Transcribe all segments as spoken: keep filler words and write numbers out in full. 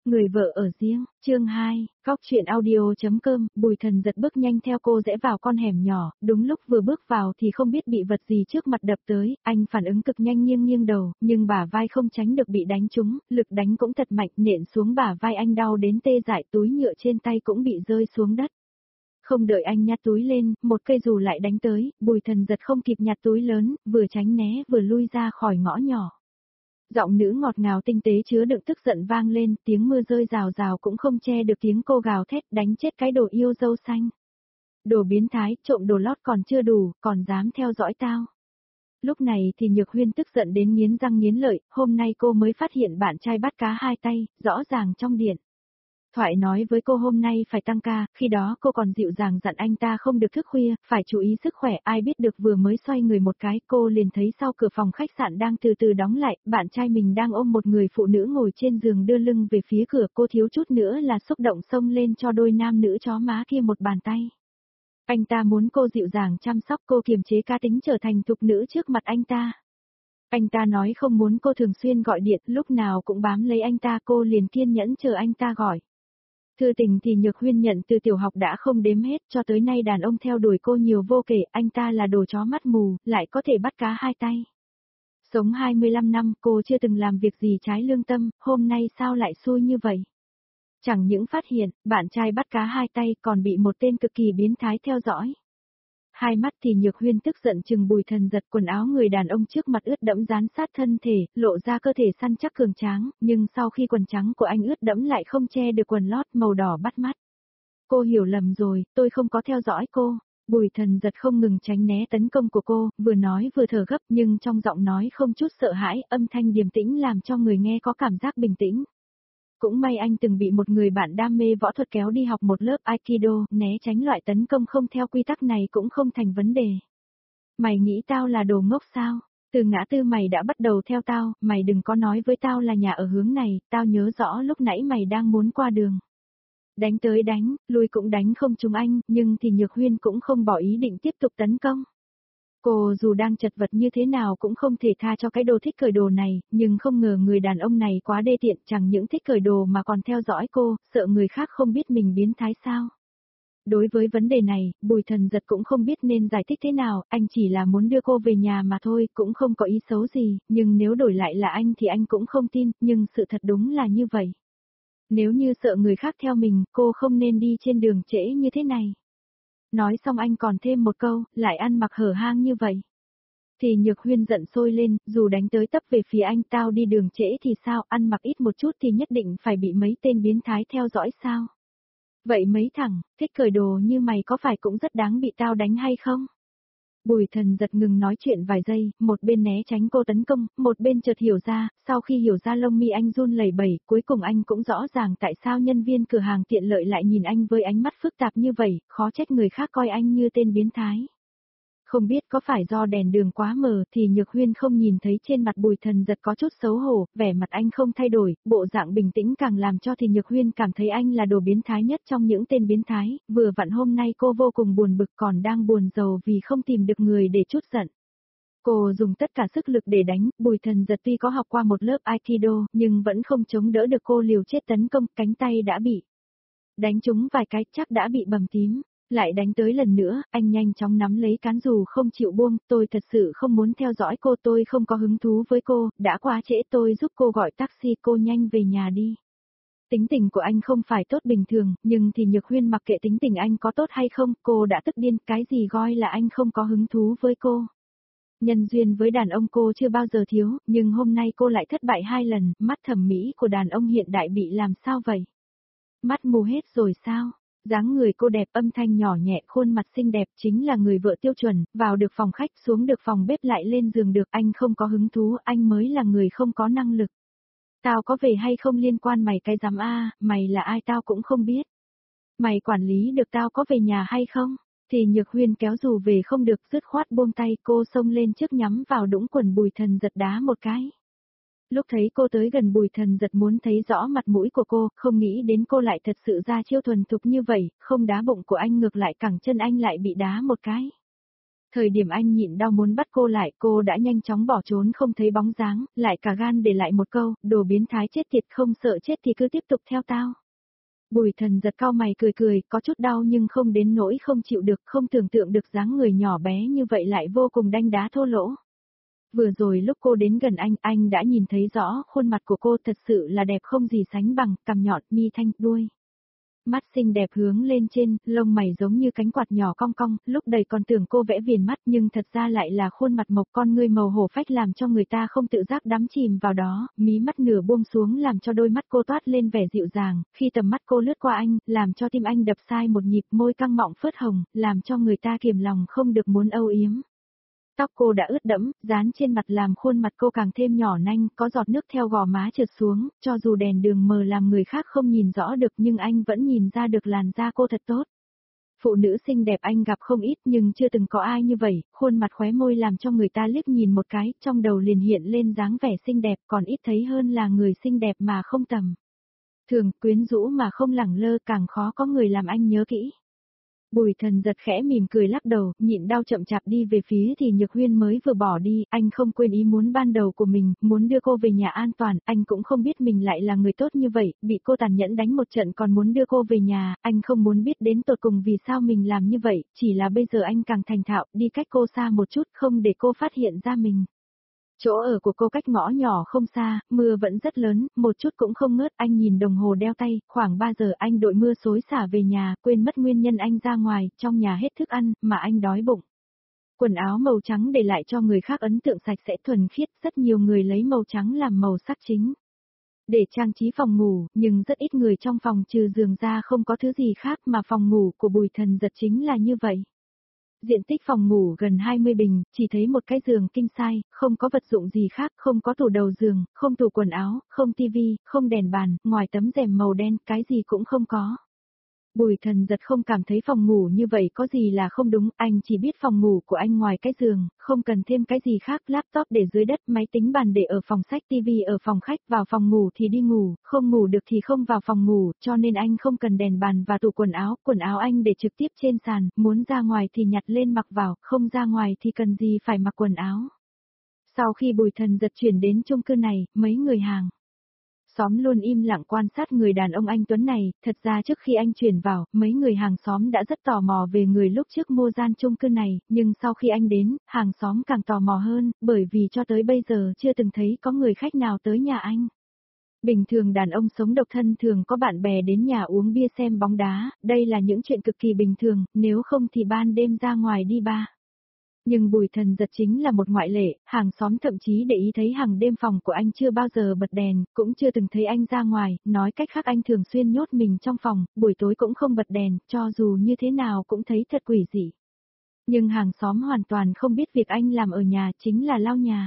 Người vợ ở riêng, chương hai, Cóc truyện audio.com, Bùi Thần giật bước nhanh theo cô rẽ vào con hẻm nhỏ, đúng lúc vừa bước vào thì không biết bị vật gì trước mặt đập tới, anh phản ứng cực nhanh nghiêng nghiêng đầu, nhưng bả vai không tránh được bị đánh trúng, lực đánh cũng thật mạnh nện xuống bả vai anh đau đến tê dại, túi nhựa trên tay cũng bị rơi xuống đất. Không đợi anh nhặt túi lên, một cây dù lại đánh tới, Bùi Thần giật không kịp nhặt túi lớn, vừa tránh né vừa lui ra khỏi ngõ nhỏ. Giọng nữ ngọt ngào tinh tế chứa đựng tức giận vang lên, tiếng mưa rơi rào rào cũng không che được tiếng cô gào thét đánh chết cái đồ yêu dâu xanh. Đồ biến thái, trộm đồ lót còn chưa đủ, còn dám theo dõi tao. Lúc này thì Nhược Huyên tức giận đến nghiến răng nghiến lợi, hôm nay cô mới phát hiện bạn trai bắt cá hai tay, rõ ràng trong điện. Thoại nói với cô hôm nay phải tăng ca, khi đó cô còn dịu dàng dặn anh ta không được thức khuya, phải chú ý sức khỏe, ai biết được vừa mới xoay người một cái, cô liền thấy sau cửa phòng khách sạn đang từ từ đóng lại, bạn trai mình đang ôm một người phụ nữ ngồi trên giường đưa lưng về phía cửa, cô thiếu chút nữa là xúc động xông lên cho đôi nam nữ chó má kia một bàn tay. Anh ta muốn cô dịu dàng chăm sóc, cô kiềm chế cá tính trở thành thục nữ trước mặt anh ta. Anh ta nói không muốn cô thường xuyên gọi điện, lúc nào cũng bám lấy anh ta, cô liền kiên nhẫn chờ anh ta gọi. Thư tình thì Nhược Huyên nhận từ tiểu học đã không đếm hết, cho tới nay đàn ông theo đuổi cô nhiều vô kể, anh ta là đồ chó mắt mù, lại có thể bắt cá hai tay. Sống hai mươi lăm năm, cô chưa từng làm việc gì trái lương tâm, hôm nay sao lại xui như vậy? Chẳng những phát hiện, bạn trai bắt cá hai tay còn bị một tên cực kỳ biến thái theo dõi. Hai mắt thì Nhược Huyên tức giận chừng Bùi Thần giật, quần áo người đàn ông trước mặt ướt đẫm dán sát thân thể, lộ ra cơ thể săn chắc cường tráng, nhưng sau khi quần trắng của anh ướt đẫm lại không che được quần lót màu đỏ bắt mắt. Cô hiểu lầm rồi, tôi không có theo dõi cô. Bùi Thần giật không ngừng tránh né tấn công của cô, vừa nói vừa thở gấp nhưng trong giọng nói không chút sợ hãi, âm thanh điềm tĩnh làm cho người nghe có cảm giác bình tĩnh. Cũng may anh từng bị một người bạn đam mê võ thuật kéo đi học một lớp Aikido, né tránh loại tấn công không theo quy tắc này cũng không thành vấn đề. Mày nghĩ tao là đồ ngốc sao? Từ ngã tư mày đã bắt đầu theo tao, mày đừng có nói với tao là nhà ở hướng này, tao nhớ rõ lúc nãy mày đang muốn qua đường. Đánh tới đánh, lui cũng đánh không trúng anh, nhưng thì Nhược Huyên cũng không bỏ ý định tiếp tục tấn công. Cô dù đang chật vật như thế nào cũng không thể tha cho cái đồ thích cởi đồ này, nhưng không ngờ người đàn ông này quá đê tiện, chẳng những thích cởi đồ mà còn theo dõi cô, sợ người khác không biết mình biến thái sao. Đối với vấn đề này, Bùi Thần giật cũng không biết nên giải thích thế nào, anh chỉ là muốn đưa cô về nhà mà thôi, cũng không có ý xấu gì, nhưng nếu đổi lại là anh thì anh cũng không tin, nhưng sự thật đúng là như vậy. Nếu như sợ người khác theo mình, cô không nên đi trên đường trễ như thế này. Nói xong anh còn thêm một câu, lại ăn mặc hở hang như vậy. Thì Nhược Huyên giận sôi lên, dù đánh tới tấp về phía anh, tao đi đường trễ thì sao, ăn mặc ít một chút thì nhất định phải bị mấy tên biến thái theo dõi sao? Vậy mấy thằng, thích cởi đồ như mày có phải cũng rất đáng bị tao đánh hay không? Bùi Thần giật ngừng nói chuyện vài giây, một bên né tránh cô tấn công, một bên chợt hiểu ra, sau khi hiểu ra lông mi anh run lẩy bẩy, cuối cùng anh cũng rõ ràng tại sao nhân viên cửa hàng tiện lợi lại nhìn anh với ánh mắt phức tạp như vậy, khó trách người khác coi anh như tên biến thái. Không biết có phải do đèn đường quá mờ thì Nhược Huyên không nhìn thấy trên mặt Bùi Thần giật có chút xấu hổ, vẻ mặt anh không thay đổi, bộ dạng bình tĩnh càng làm cho thì Nhược Huyên cảm thấy anh là đồ biến thái nhất trong những tên biến thái, vừa vặn hôm nay cô vô cùng buồn bực còn đang buồn rầu vì không tìm được người để trút giận. Cô dùng tất cả sức lực để đánh, Bùi Thần giật tuy có học qua một lớp Aikido nhưng vẫn không chống đỡ được cô liều chết tấn công, cánh tay đã bị đánh trúng vài cái chắc đã bị bầm tím. Lại đánh tới lần nữa, anh nhanh chóng nắm lấy cán dù không chịu buông, tôi thật sự không muốn theo dõi cô, tôi không có hứng thú với cô, đã quá trễ tôi giúp cô gọi taxi, cô nhanh về nhà đi. Tính tình của anh không phải tốt bình thường, nhưng thì Nhược Huyên mặc kệ tính tình anh có tốt hay không, cô đã tức điên, cái gì gọi là anh không có hứng thú với cô. Nhân duyên với đàn ông cô chưa bao giờ thiếu, nhưng hôm nay cô lại thất bại hai lần, mắt thẩm mỹ của đàn ông hiện đại bị làm sao vậy? Mắt mù hết rồi sao? Dáng người cô đẹp, âm thanh nhỏ nhẹ, khuôn mặt xinh đẹp, chính là người vợ tiêu chuẩn, vào được phòng khách, xuống được phòng bếp lại lên giường được, anh không có hứng thú, anh mới là người không có năng lực. Tao có về hay không liên quan mày cái dám a, mày là ai tao cũng không biết. Mày quản lý được tao có về nhà hay không? Thì Nhược Huyên kéo dù về không được, dứt khoát buông tay, cô xông lên trước nhắm vào đũng quần Bùi Thần giật đá một cái. Lúc thấy cô tới gần Bùi Thần giật muốn thấy rõ mặt mũi của cô, không nghĩ đến cô lại thật sự ra chiêu thuần thục như vậy, không đá bụng của anh ngược lại cẳng chân anh lại bị đá một cái. Thời điểm anh nhịn đau muốn bắt cô lại, cô đã nhanh chóng bỏ trốn không thấy bóng dáng, lại cả gan để lại một câu, đồ biến thái chết tiệt, không sợ chết thì cứ tiếp tục theo tao. Bùi Thần giật cau mày cười cười, có chút đau nhưng không đến nỗi không chịu được, không tưởng tượng được dáng người nhỏ bé như vậy lại vô cùng đanh đá thô lỗ. Vừa rồi lúc cô đến gần anh, anh đã nhìn thấy rõ khuôn mặt của cô thật sự là đẹp không gì sánh bằng, cằm nhọn, mi thanh, đuôi. Mắt xinh đẹp hướng lên trên, lông mày giống như cánh quạt nhỏ cong cong, lúc đầy còn tưởng cô vẽ viền mắt nhưng thật ra lại là khuôn mặt mộc, con ngươi màu hổ phách làm cho người ta không tự giác đắm chìm vào đó, mí mắt nửa buông xuống làm cho đôi mắt cô toát lên vẻ dịu dàng, khi tầm mắt cô lướt qua anh, làm cho tim anh đập sai một nhịp, môi căng mọng phớt hồng, làm cho người ta kiềm lòng không được muốn âu yếm. Tóc cô đã ướt đẫm, dán trên mặt làm khuôn mặt cô càng thêm nhỏ nanh, có giọt nước theo gò má trượt xuống, cho dù đèn đường mờ làm người khác không nhìn rõ được nhưng anh vẫn nhìn ra được làn da cô thật tốt. Phụ nữ xinh đẹp anh gặp không ít nhưng chưa từng có ai như vậy, khuôn mặt khóe môi làm cho người ta liếc nhìn một cái, trong đầu liền hiện lên dáng vẻ xinh đẹp, còn ít thấy hơn là người xinh đẹp mà không tầm thường, quyến rũ mà không lẳng lơ, càng khó có người làm anh nhớ kỹ. Bùi Thần giật khẽ mỉm cười lắc đầu, nhịn đau chậm chạp đi về phía thì Nhược Huyên mới vừa bỏ đi, anh không quên ý muốn ban đầu của mình, muốn đưa cô về nhà an toàn, anh cũng không biết mình lại là người tốt như vậy, bị cô tàn nhẫn đánh một trận còn muốn đưa cô về nhà, anh không muốn biết đến tột cùng vì sao mình làm như vậy, chỉ là bây giờ anh càng thành thạo, đi cách cô xa một chút không để cô phát hiện ra mình. Chỗ ở của cô cách ngõ nhỏ không xa, mưa vẫn rất lớn, một chút cũng không ngớt, anh nhìn đồng hồ đeo tay, khoảng ba giờ anh đội mưa xối xả về nhà, quên mất nguyên nhân anh ra ngoài, trong nhà hết thức ăn, mà anh đói bụng. Quần áo màu trắng để lại cho người khác ấn tượng sạch sẽ thuần khiết, rất nhiều người lấy màu trắng làm màu sắc chính. Để trang trí phòng ngủ, nhưng rất ít người trong phòng trừ giường ra không có thứ gì khác mà phòng ngủ của Bùi Thần giật chính là như vậy. Diện tích phòng ngủ gần hai mươi bình, chỉ thấy một cái giường king size, không có vật dụng gì khác, không có tủ đầu giường, không tủ quần áo, không tivi, không đèn bàn, ngoài tấm rèm màu đen, cái gì cũng không có. Bùi Thần giật không cảm thấy phòng ngủ như vậy có gì là không đúng, anh chỉ biết phòng ngủ của anh ngoài cái giường, không cần thêm cái gì khác, laptop để dưới đất, máy tính bàn để ở phòng sách, tivi ở phòng khách, vào phòng ngủ thì đi ngủ, không ngủ được thì không vào phòng ngủ, cho nên anh không cần đèn bàn và tủ quần áo, quần áo anh để trực tiếp trên sàn, muốn ra ngoài thì nhặt lên mặc vào, không ra ngoài thì cần gì phải mặc quần áo. Sau khi Bùi Thần giật chuyển đến chung cư này, mấy người hàng xóm luôn im lặng quan sát người đàn ông anh Tuấn này, thật ra trước khi anh chuyển vào, mấy người hàng xóm đã rất tò mò về người lúc trước mua gian chung cư này, nhưng sau khi anh đến, hàng xóm càng tò mò hơn, bởi vì cho tới bây giờ chưa từng thấy có người khách nào tới nhà anh. Bình thường đàn ông sống độc thân thường có bạn bè đến nhà uống bia xem bóng đá, đây là những chuyện cực kỳ bình thường, nếu không thì ban đêm ra ngoài đi bar. Nhưng Bùi Thần giật chính là một ngoại lệ, hàng xóm thậm chí để ý thấy hàng đêm phòng của anh chưa bao giờ bật đèn, cũng chưa từng thấy anh ra ngoài, nói cách khác anh thường xuyên nhốt mình trong phòng, buổi tối cũng không bật đèn, cho dù như thế nào cũng thấy thật quỷ dị. Nhưng hàng xóm hoàn toàn không biết việc anh làm ở nhà chính là lau nhà.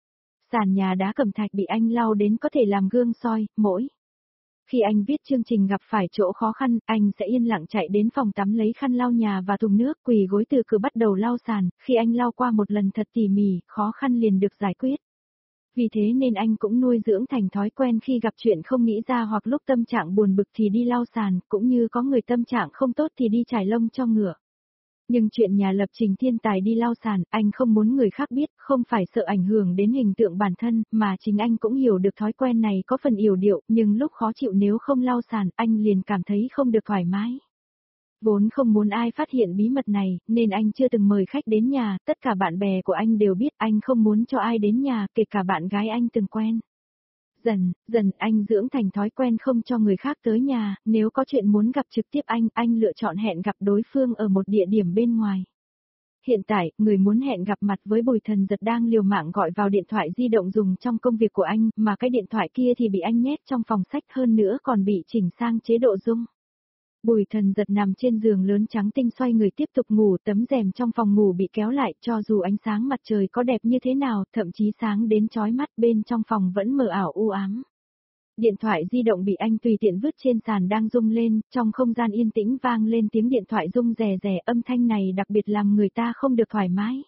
Sàn nhà đá cẩm thạch bị anh lau đến có thể làm gương soi, mỗi khi anh viết chương trình gặp phải chỗ khó khăn, anh sẽ yên lặng chạy đến phòng tắm lấy khăn lau nhà và thùng nước, quỳ gối từ cửa bắt đầu lau sàn, khi anh lau qua một lần thật tỉ mỉ, khó khăn liền được giải quyết. Vì thế nên anh cũng nuôi dưỡng thành thói quen khi gặp chuyện không nghĩ ra hoặc lúc tâm trạng buồn bực thì đi lau sàn, cũng như có người tâm trạng không tốt thì đi trải lông cho ngựa. Nhưng chuyện nhà lập trình thiên tài đi lau sàn, anh không muốn người khác biết, không phải sợ ảnh hưởng đến hình tượng bản thân, mà chính anh cũng hiểu được thói quen này có phần yểu điệu, nhưng lúc khó chịu nếu không lau sàn, anh liền cảm thấy không được thoải mái. Vốn không muốn ai phát hiện bí mật này, nên anh chưa từng mời khách đến nhà, tất cả bạn bè của anh đều biết anh không muốn cho ai đến nhà, kể cả bạn gái anh từng quen. Dần, dần anh dưỡng thành thói quen không cho người khác tới nhà, nếu có chuyện muốn gặp trực tiếp anh, anh lựa chọn hẹn gặp đối phương ở một địa điểm bên ngoài. Hiện tại, người muốn hẹn gặp mặt với Bùi Thần giật đang liều mạng gọi vào điện thoại di động dùng trong công việc của anh, mà cái điện thoại kia thì bị anh nhét trong phòng sách hơn nữa còn bị chỉnh sang chế độ zoom. Bùi Thần giật nằm trên giường lớn trắng tinh xoay người tiếp tục ngủ, tấm rèm trong phòng ngủ bị kéo lại, cho dù ánh sáng mặt trời có đẹp như thế nào, thậm chí sáng đến chói mắt, bên trong phòng vẫn mờ ảo u ám. Điện thoại di động bị anh tùy tiện vứt trên sàn đang rung lên, trong không gian yên tĩnh vang lên tiếng điện thoại rung rè rè, âm thanh này đặc biệt làm người ta không được thoải mái.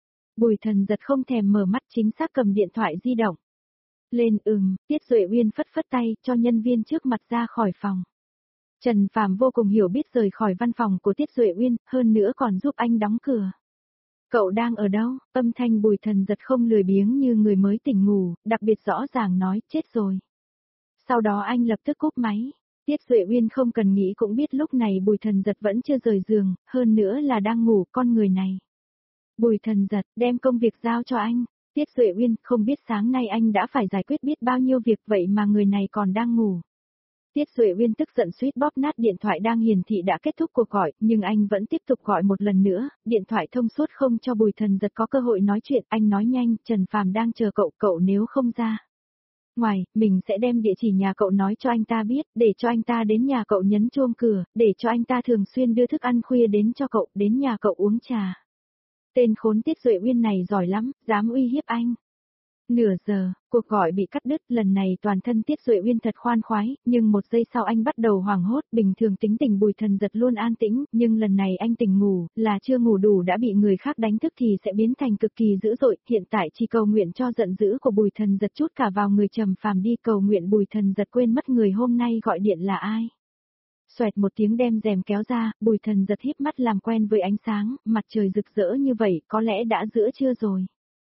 Bùi Thần giật không thèm mở mắt, chính xác cầm điện thoại di động lên. Ừm, Tiết Duệ Uyên phất phất tay, cho nhân viên trước mặt ra khỏi phòng. Trần Phàm vô cùng hiểu biết rời khỏi văn phòng của Tiết Duệ Uyên, hơn nữa còn giúp anh đóng cửa. Cậu đang ở đâu? Âm thanh Bùi Thần Giật không lười biếng như người mới tỉnh ngủ, đặc biệt rõ ràng nói, chết rồi. Sau đó anh lập tức cúp máy. Tiết Duệ Uyên không cần nghĩ cũng biết lúc này Bùi Thần Giật vẫn chưa rời giường, hơn nữa là đang ngủ con người này. Bùi Thần Giật, đem công việc giao cho anh. Tiết Duệ Uyên, không biết sáng nay anh đã phải giải quyết biết bao nhiêu việc vậy mà người này còn đang ngủ. Tiết Duệ Uyên tức giận suýt bóp nát điện thoại đang hiển thị đã kết thúc cuộc gọi, nhưng anh vẫn tiếp tục gọi một lần nữa, điện thoại thông suốt không cho Bùi Thần Giật có cơ hội nói chuyện, anh nói nhanh, Trần Phàm đang chờ cậu, cậu nếu không ra. Ngoài, mình sẽ đem địa chỉ nhà cậu nói cho anh ta biết, để cho anh ta đến nhà cậu nhấn chuông cửa, để cho anh ta thường xuyên đưa thức ăn khuya đến cho cậu, đến nhà cậu uống trà. Tên khốn Tiết Duệ Uyên này giỏi lắm, dám uy hiếp anh. Nửa giờ, cuộc gọi bị cắt đứt, lần này toàn thân Tiết Duệ Uyên thật khoan khoái, nhưng một giây sau anh bắt đầu hoảng hốt, bình thường tính tình Bùi Thần Giật luôn an tĩnh, nhưng lần này anh tỉnh ngủ, là chưa ngủ đủ đã bị người khác đánh thức thì sẽ biến thành cực kỳ dữ dội, hiện tại chỉ cầu nguyện cho giận dữ của Bùi Thần Giật chút cả vào người Trầm Phàm đi, cầu nguyện Bùi Thần Giật quên mất người hôm nay gọi điện là ai. Xoẹt một tiếng đem rèm kéo ra, Bùi Thần Giật híp mắt làm quen với ánh sáng, mặt trời rực rỡ như vậy, có lẽ đã giữa trưa rồi.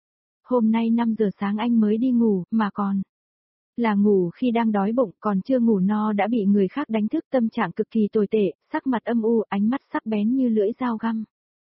Hôm nay năm giờ sáng anh mới đi ngủ, mà còn là ngủ khi đang đói bụng, còn chưa ngủ no đã bị người khác đánh thức, tâm trạng cực kỳ tồi tệ, sắc mặt âm u, ánh mắt sắc bén như lưỡi dao găm.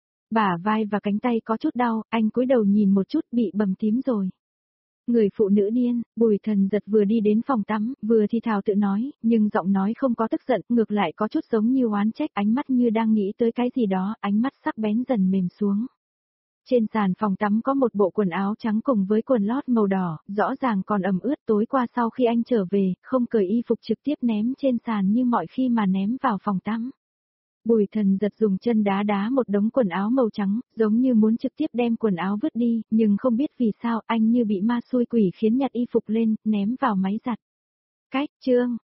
Bả vai và cánh tay có chút đau, anh cúi đầu nhìn một chút bị bầm tím rồi. Người phụ nữ điên, Bùi Thần Giật vừa đi đến phòng tắm, vừa thì thào tự nói, nhưng giọng nói không có tức giận, ngược lại có chút giống như oán trách, ánh mắt như đang nghĩ tới cái gì đó, ánh mắt sắc bén dần mềm xuống. Trên sàn phòng tắm có một bộ quần áo trắng cùng với quần lót màu đỏ, rõ ràng còn ẩm ướt, tối qua sau khi anh trở về, không cởi y phục trực tiếp ném trên sàn như mọi khi mà ném vào phòng tắm. Bùi Thần Giật dùng chân đá đá một đống quần áo màu trắng, giống như muốn trực tiếp đem quần áo vứt đi, nhưng không biết vì sao anh như bị ma xui quỷ khiến nhặt y phục lên, ném vào máy giặt. Cách, chương